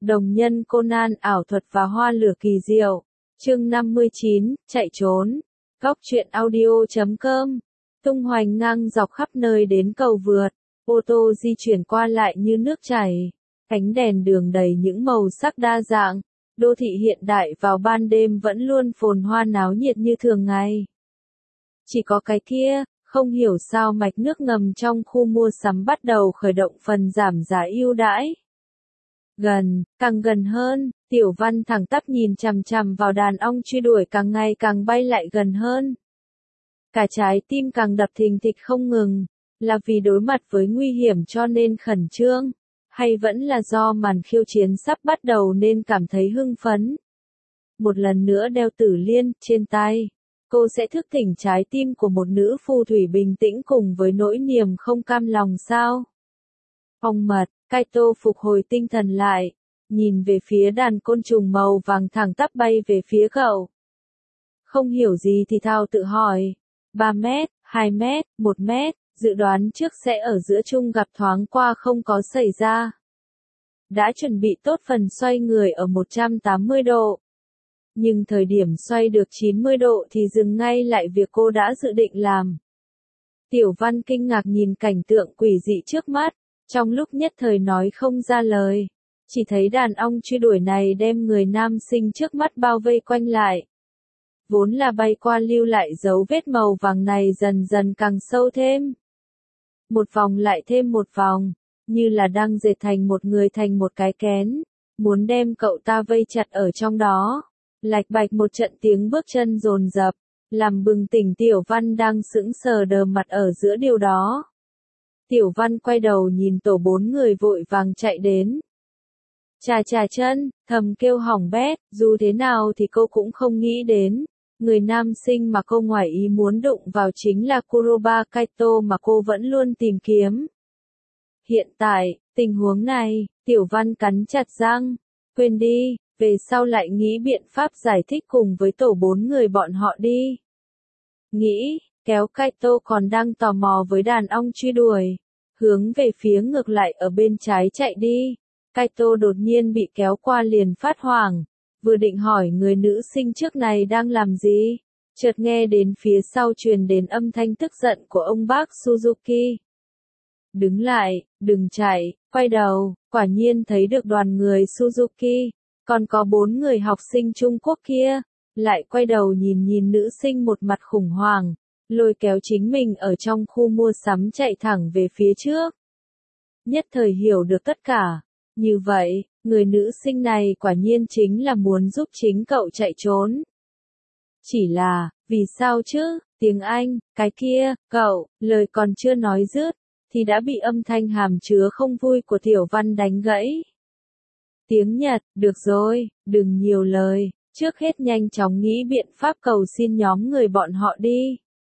Đồng nhân Conan ảo thuật và hoa lửa kỳ diệu. Chương 59, chạy trốn. Góc truyện audio.com. Tung hoành ngang dọc khắp nơi đến cầu vượt. Ô tô di chuyển qua lại như nước chảy. Ánh đèn đường đầy những màu sắc đa dạng. Đô thị hiện đại vào ban đêm vẫn luôn phồn hoa náo nhiệt như thường ngày. Chỉ có cái kia, không hiểu sao mạch nước ngầm trong khu mua sắm bắt đầu khởi động phần giảm giá ưu đãi. Càng gần hơn, Tiểu Văn thẳng tắp nhìn chằm chằm vào đàn ong truy đuổi càng ngày càng bay lại gần hơn. Cả trái tim càng đập thình thịch không ngừng, là vì đối mặt với nguy hiểm cho nên khẩn trương, hay vẫn là do màn khiêu chiến sắp bắt đầu nên cảm thấy hưng phấn. Một lần nữa đeo tử liên trên tay, cô sẽ thức tỉnh trái tim của một nữ phù thủy bình tĩnh cùng với nỗi niềm không cam lòng sao? Ong mật, Kaito phục hồi tinh thần lại, nhìn về phía đàn côn trùng màu vàng thẳng tắp bay về phía cậu. Không hiểu gì thì thao tự hỏi, 3 mét, 2 mét, 1 mét, dự đoán trước sẽ ở giữa chung gặp thoáng qua không có xảy ra. Đã chuẩn bị tốt phần xoay người ở 180 độ. Nhưng thời điểm xoay được 90 độ thì dừng ngay lại việc cô đã dự định làm. Tiểu Văn kinh ngạc nhìn cảnh tượng quỷ dị trước mắt, trong lúc nhất thời nói không ra lời. Chỉ thấy đàn ong truy đuổi này đem người nam sinh trước mắt bao vây quanh lại. Vốn là bay qua lưu lại dấu vết màu vàng này dần dần càng sâu thêm. Một vòng lại thêm một vòng, như là đang dệt thành một người thành một cái kén, muốn đem cậu ta vây chặt ở trong đó. Lạch bạch một trận tiếng bước chân dồn dập, làm bừng tỉnh Tiểu Văn đang sững sờ đờ mặt ở giữa điều đó. Tiểu Văn quay đầu nhìn tổ 4 người vội vàng chạy đến. Chà chân, thầm kêu hỏng bét, dù thế nào thì cô cũng không nghĩ đến. Người nam sinh mà cô ngoài ý muốn đụng vào chính là Kuroba Kaito mà cô vẫn luôn tìm kiếm. Hiện tại, tình huống này, Tiểu Văn cắn chặt răng, quên đi, về sau lại nghĩ biện pháp giải thích cùng với tổ 4 người bọn họ đi. Nghĩ, kéo Kaito còn đang tò mò với đàn ong truy đuổi, hướng về phía ngược lại ở bên trái chạy đi. Kaito đột nhiên bị kéo qua liền phát hoảng, vừa định hỏi người nữ sinh trước này đang làm gì, chợt nghe đến phía sau truyền đến âm thanh tức giận của ông bác Suzuki. Đứng lại, đừng chạy, quay đầu, quả nhiên thấy được đoàn người Suzuki, còn có 4 người học sinh Trung Quốc kia, lại quay đầu nhìn nữ sinh một mặt khủng hoảng, lôi kéo chính mình ở trong khu mua sắm chạy thẳng về phía trước. Nhất thời hiểu được tất cả. Như vậy, người nữ sinh này quả nhiên chính là muốn giúp chính cậu chạy trốn. Chỉ là, vì sao chứ, tiếng Anh, cái kia, cậu, lời còn chưa nói dứt, thì đã bị âm thanh hàm chứa không vui của Tiểu Văn đánh gãy. Tiếng Nhật, được rồi, đừng nhiều lời, trước hết nhanh chóng nghĩ biện pháp cầu xin nhóm người bọn họ đi.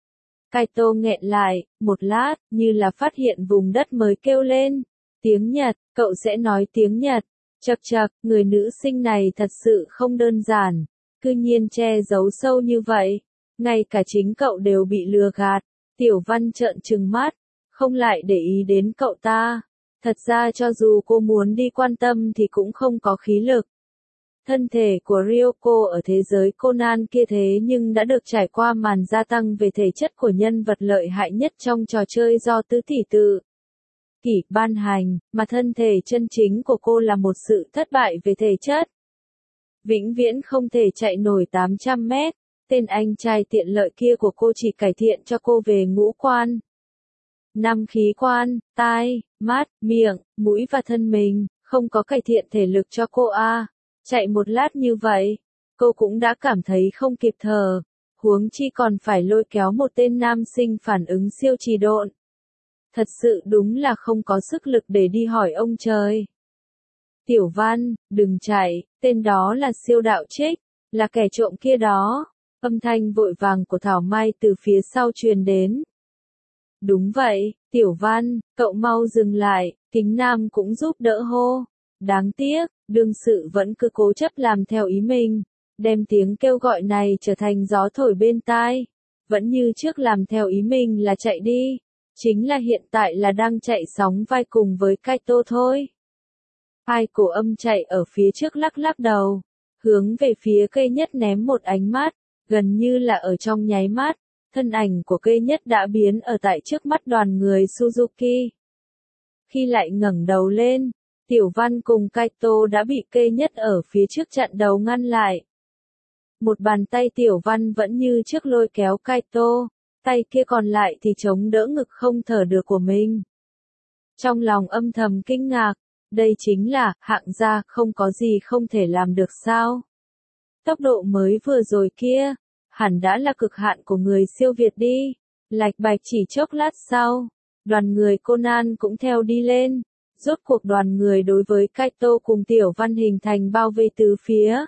Kaito nghẹn lại, một lát, như là phát hiện vùng đất mới kêu lên. Tiếng Nhật, cậu sẽ nói tiếng Nhật. Chậc, người nữ sinh này thật sự không đơn giản. Cư nhiên che giấu sâu như vậy. Ngay cả chính cậu đều bị lừa gạt. Tiểu Văn trợn trừng mắt, không lại để ý đến cậu ta. Thật ra cho dù cô muốn đi quan tâm thì cũng không có khí lực. Thân thể của Ryoko ở thế giới Conan kia thế nhưng đã được trải qua màn gia tăng về thể chất của nhân vật lợi hại nhất trong trò chơi do tứ tỷ tự kỷ ban hành, mà thân thể chân chính của cô là một sự thất bại về thể chất. Vĩnh viễn không thể chạy nổi 800 mét, tên anh trai tiện lợi kia của cô chỉ cải thiện cho cô về ngũ quan. 5 khí quan, tai, mắt, miệng, mũi và thân mình, không có cải thiện thể lực cho cô a. Chạy một lát như vậy, cô cũng đã cảm thấy không kịp thở, huống chi còn phải lôi kéo một tên nam sinh phản ứng siêu trì độn. Thật sự đúng là không có sức lực để đi hỏi ông trời. Tiểu Văn, đừng chạy, tên đó là siêu đạo trích, là kẻ trộm kia đó. Âm thanh vội vàng của Thảo Mai từ phía sau truyền đến. Đúng vậy, Tiểu Văn, cậu mau dừng lại, Kính Nam cũng giúp đỡ hô. Đáng tiếc, đương sự vẫn cứ cố chấp làm theo ý mình, đem tiếng kêu gọi này trở thành gió thổi bên tai. Vẫn như trước làm theo ý mình là chạy đi. Chính là hiện tại là đang chạy sóng vai cùng với Kaito thôi. Ai Cổ Âm chạy ở phía trước lắc lắc đầu, hướng về phía cây nhất ném một ánh mắt, gần như là ở trong nháy mắt, thân ảnh của cây nhất đã biến ở tại trước mắt đoàn người Suzuki. Khi lại ngẩng đầu lên, Tiểu Văn cùng Kaito đã bị cây nhất ở phía trước chặn đầu ngăn lại. Một bàn tay Tiểu Văn vẫn như trước lôi kéo Kaito, tay kia còn lại thì chống đỡ ngực không thở được của mình. Trong lòng âm thầm kinh ngạc, đây chính là hạng gia, không có gì không thể làm được sao? Tốc độ mới vừa rồi kia, hẳn đã là cực hạn của người siêu việt đi. Lạch bạch chỉ chốc lát sau, đoàn người Conan cũng theo đi lên. Rốt cuộc đoàn người đối với Kaito cùng Tiểu Văn hình thành bao vây tứ phía.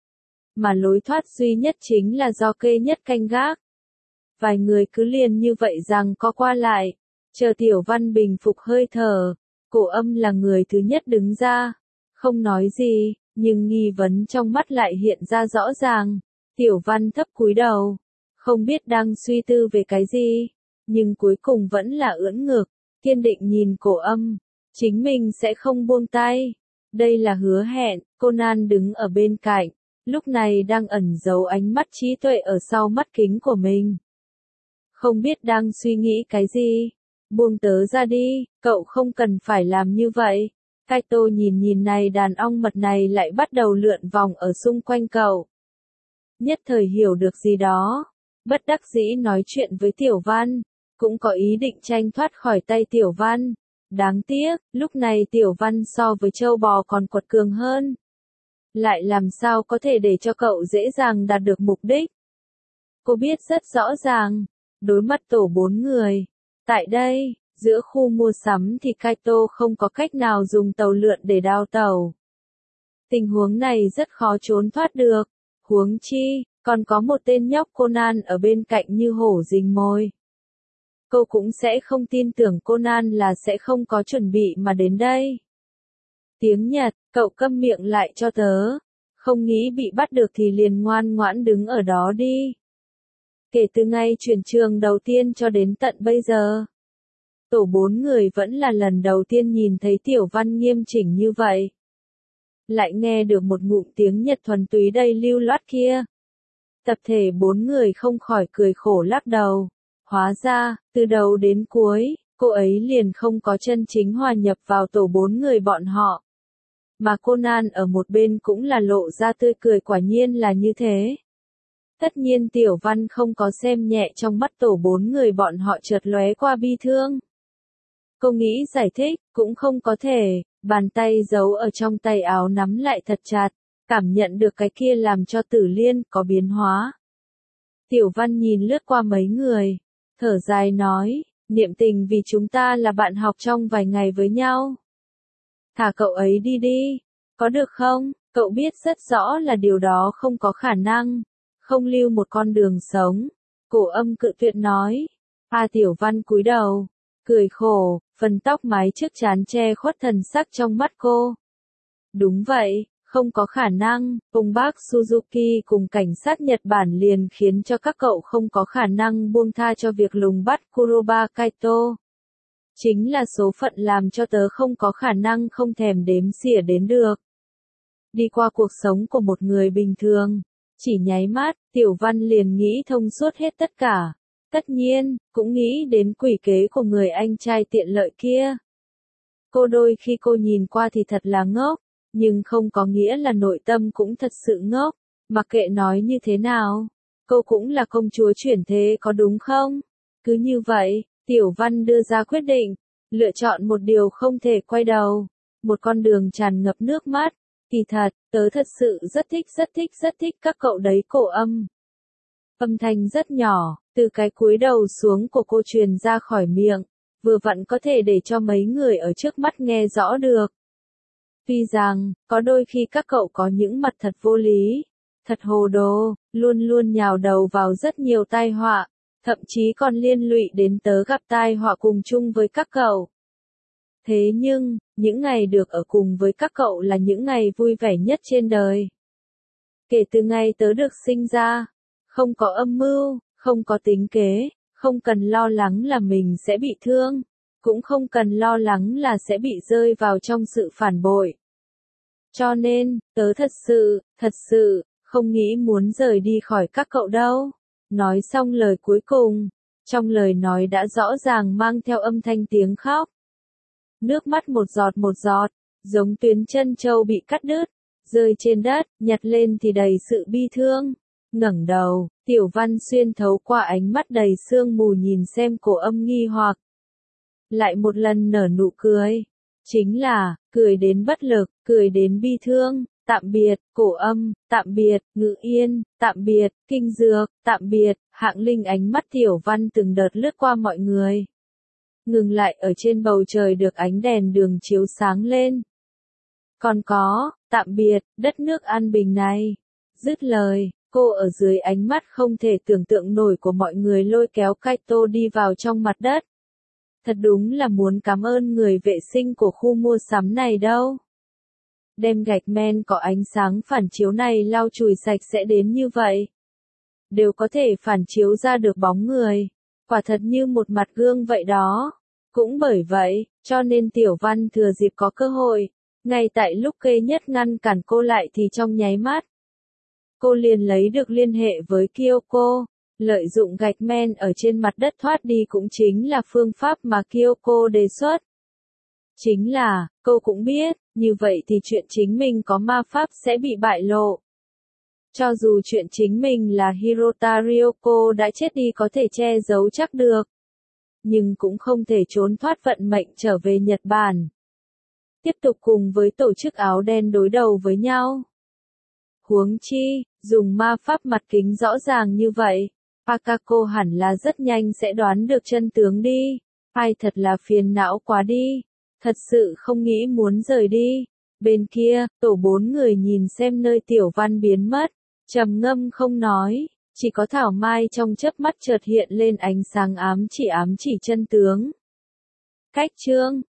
Mà lối thoát duy nhất chính là do cây nhất canh gác. Vài người cứ liền như vậy rằng có qua lại, chờ Tiểu Văn bình phục hơi thở. Cổ Âm là người thứ nhất đứng ra, không nói gì, nhưng nghi vấn trong mắt lại hiện ra rõ ràng. Tiểu Văn thấp cúi đầu, không biết đang suy tư về cái gì, nhưng cuối cùng vẫn là ưỡn ngực, kiên định nhìn Cổ Âm, chính mình sẽ không buông tay. Đây là hứa hẹn. Conan đứng ở bên cạnh, lúc này đang ẩn giấu ánh mắt trí tuệ ở sau mắt kính của mình. Không biết đang suy nghĩ cái gì. Buông tớ ra đi, cậu không cần phải làm như vậy. Kaito nhìn này đàn ong mật này lại bắt đầu lượn vòng ở xung quanh cậu. Nhất thời hiểu được gì đó, bất đắc dĩ nói chuyện với Tiểu Văn, cũng có ý định tranh thoát khỏi tay Tiểu Văn. Đáng tiếc, lúc này Tiểu Văn so với trâu bò còn quật cường hơn. Lại làm sao có thể để cho cậu dễ dàng đạt được mục đích. Cô biết rất rõ ràng, đối mặt tổ 4 người. Tại đây, giữa khu mua sắm thì Kaito không có cách nào dùng tàu lượn để đào tàu. Tình huống này rất khó trốn thoát được. Huống chi, còn có một tên nhóc Conan ở bên cạnh như hổ rình mồi. Cô cũng sẽ không tin tưởng Conan là sẽ không có chuẩn bị mà đến đây. Tiếng Nhật, cậu câm miệng lại cho tớ. Không nghĩ bị bắt được thì liền ngoan ngoãn đứng ở đó đi. Kể từ ngày chuyển trường đầu tiên cho đến tận bây giờ, tổ 4 người vẫn là lần đầu tiên nhìn thấy Tiểu Văn nghiêm chỉnh như vậy. Lại nghe được một ngụm tiếng Nhật thuần túy đầy lưu loát kia. Tập thể 4 người không khỏi cười khổ lắc đầu. Hóa ra, từ đầu đến cuối, cô ấy liền không có chân chính hòa nhập vào tổ 4 người bọn họ. Mà Conan ở một bên cũng là lộ ra tươi cười, quả nhiên là như thế. Tất nhiên Tiểu Văn không có xem nhẹ, trong mắt tổ 4 người bọn họ chợt lóe qua bi thương. Cô nghĩ giải thích, cũng không có thể, bàn tay giấu ở trong tay áo nắm lại thật chặt, cảm nhận được cái kia làm cho Tử Liên có biến hóa. Tiểu Văn nhìn lướt qua mấy người, thở dài nói, niệm tình vì chúng ta là bạn học trong vài ngày với nhau. Thả cậu ấy đi đi, có được không? Cậu biết rất rõ là điều đó không có khả năng, không lưu một con đường sống. Cổ Âm cự tuyệt nói. Tiểu Văn cúi đầu, cười khổ, phần tóc mái trước trán che khuất thần sắc trong mắt cô. Đúng vậy, không có khả năng, ông bác Suzuki cùng cảnh sát Nhật Bản liền khiến cho các cậu không có khả năng buông tha cho việc lùng bắt Kuroba Kaito. Chính là số phận làm cho tớ không có khả năng không thèm đếm xỉa đến được. Đi qua cuộc sống của một người bình thường, chỉ nháy mắt, Tiểu Văn liền nghĩ thông suốt hết tất cả. Tất nhiên, cũng nghĩ đến quỷ kế của người anh trai tiện lợi kia. Cô đôi khi cô nhìn qua thì thật là ngốc, nhưng không có nghĩa là nội tâm cũng thật sự ngốc. Mặc kệ nói như thế nào, cô cũng là công chúa chuyển thế có đúng không? Cứ như vậy, Tiểu Văn đưa ra quyết định, lựa chọn một điều không thể quay đầu, một con đường tràn ngập nước mắt. Kỳ thật, tớ thật sự rất thích các cậu đấy. Cổ Âm. Âm thanh rất nhỏ, từ cái cúi đầu xuống của cô truyền ra khỏi miệng, vừa vặn có thể để cho mấy người ở trước mắt nghe rõ được. Tuy rằng, có đôi khi các cậu có những mặt thật vô lý, thật hồ đồ, luôn luôn nhào đầu vào rất nhiều tai họa, thậm chí còn liên lụy đến tớ gặp tai họa cùng chung với các cậu. Thế nhưng, những ngày được ở cùng với các cậu là những ngày vui vẻ nhất trên đời. Kể từ ngày tớ được sinh ra, không có âm mưu, không có tính kế, không cần lo lắng là mình sẽ bị thương, cũng không cần lo lắng là sẽ bị rơi vào trong sự phản bội. Cho nên, tớ thật sự, không nghĩ muốn rời đi khỏi các cậu đâu. Nói xong lời cuối cùng, trong lời nói đã rõ ràng mang theo âm thanh tiếng khóc. Nước mắt một giọt, giống tuyến chân châu bị cắt đứt, rơi trên đất, nhặt lên thì đầy sự bi thương. Ngẩng đầu, Tiểu Văn xuyên thấu qua ánh mắt đầy sương mù nhìn xem Cổ Âm nghi hoặc. Lại một lần nở nụ cười. Chính là, cười đến bất lực, cười đến bi thương. Tạm biệt, Cổ Âm, tạm biệt, Ngự Yên, tạm biệt, Kinh Dược, tạm biệt, Hạng Linh. Ánh mắt Tiểu Văn từng đợt lướt qua mọi người. Ngừng lại ở trên bầu trời được ánh đèn đường chiếu sáng lên. Còn có, tạm biệt, đất nước an bình này. Dứt lời, cô ở dưới ánh mắt không thể tưởng tượng nổi của mọi người lôi kéo Kaito đi vào trong mặt đất. Thật đúng là muốn cảm ơn người vệ sinh của khu mua sắm này đâu. Đem gạch men có ánh sáng phản chiếu này lau chùi sạch sẽ đến như vậy. Đều có thể phản chiếu ra được bóng người. Quả thật như một mặt gương vậy đó. Cũng bởi vậy, cho nên Tiểu Văn thừa dịp có cơ hội. Ngay tại lúc kê nhất ngăn cản cô lại thì trong nháy mắt. Cô liền lấy được liên hệ với Kyoko. Lợi dụng gạch men ở trên mặt đất thoát đi cũng chính là phương pháp mà Kyoko đề xuất. Chính là, cô cũng biết, như vậy thì chuyện chính mình có ma pháp sẽ bị bại lộ. Cho dù chuyện chính mình là Hirota Ryoko đã chết đi có thể che giấu chắc được. Nhưng cũng không thể trốn thoát vận mệnh trở về Nhật Bản. Tiếp tục cùng với tổ chức áo đen đối đầu với nhau. Huống chi, dùng ma pháp mặt kính rõ ràng như vậy, Akako hẳn là rất nhanh sẽ đoán được chân tướng đi. Ai thật là phiền não quá đi. Thật sự không nghĩ muốn rời đi. Bên kia, tổ 4 người nhìn xem nơi Tiểu Văn biến mất. Trầm ngâm không nói. Chỉ có Thảo Mai trong chớp mắt chợt hiện lên ánh sáng ám chỉ chân tướng. Cách chương